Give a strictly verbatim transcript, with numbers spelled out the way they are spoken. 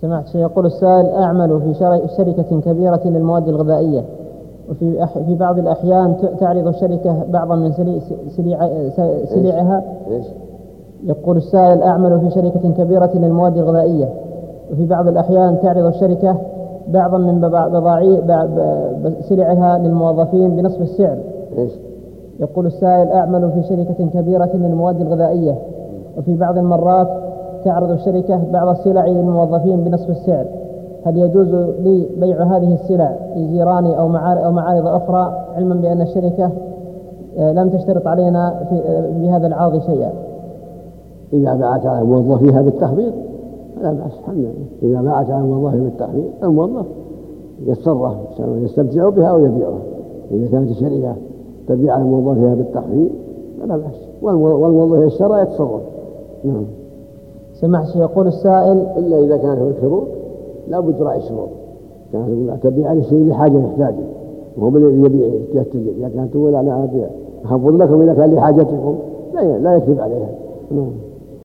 سمعت شيء يقول السائل: أعمل في شركة كبيرة للمواد الغذائية، وفي أح في بعض الأحيان تعرض الشركة بعضا من سليع سليعها. يقول السائل: أعمل في شركة كبيرة للمواد الغذائية، وفي بعض الأحيان تعرض الشركة بعضا من بضاعي سلعها للموظفين بنصف السعر. يقول السائل: أعمل في شركة كبيرة للمواد الغذائية، وفي بعض المرات تعرض الشركة بعض السلع للموظفين بنصف السعر، هل يجوز لي بيع هذه السلع لجيراني أو أو معارض أخرى، علما بأن الشركة لم تشترط علينا في بهذا العرض شيئا؟ إذا باعت على موظفيها بالتخفيض فلا بأس، الحمد لله. إذا باعت على موظفها بالتخفيض الموظف يتصرف يستمتع بها أو يبيعها. إذا كانت الشركة تبيع على موظفها بالتخفيض فلا بأس، والموظف اشترى يتصرف. نعم. سمعت يقول السائل: إلا إذا كانت هناك شروط لا بد راعي الشروط. كانت تقول تبيع على الشيء لحاجة يحتاجه وهو من يبيع يتجر. إذا كانت تقول أنا أبيع أخفض لكم إذا كان لحاجتكم لا لا يكذب عليها. نعم.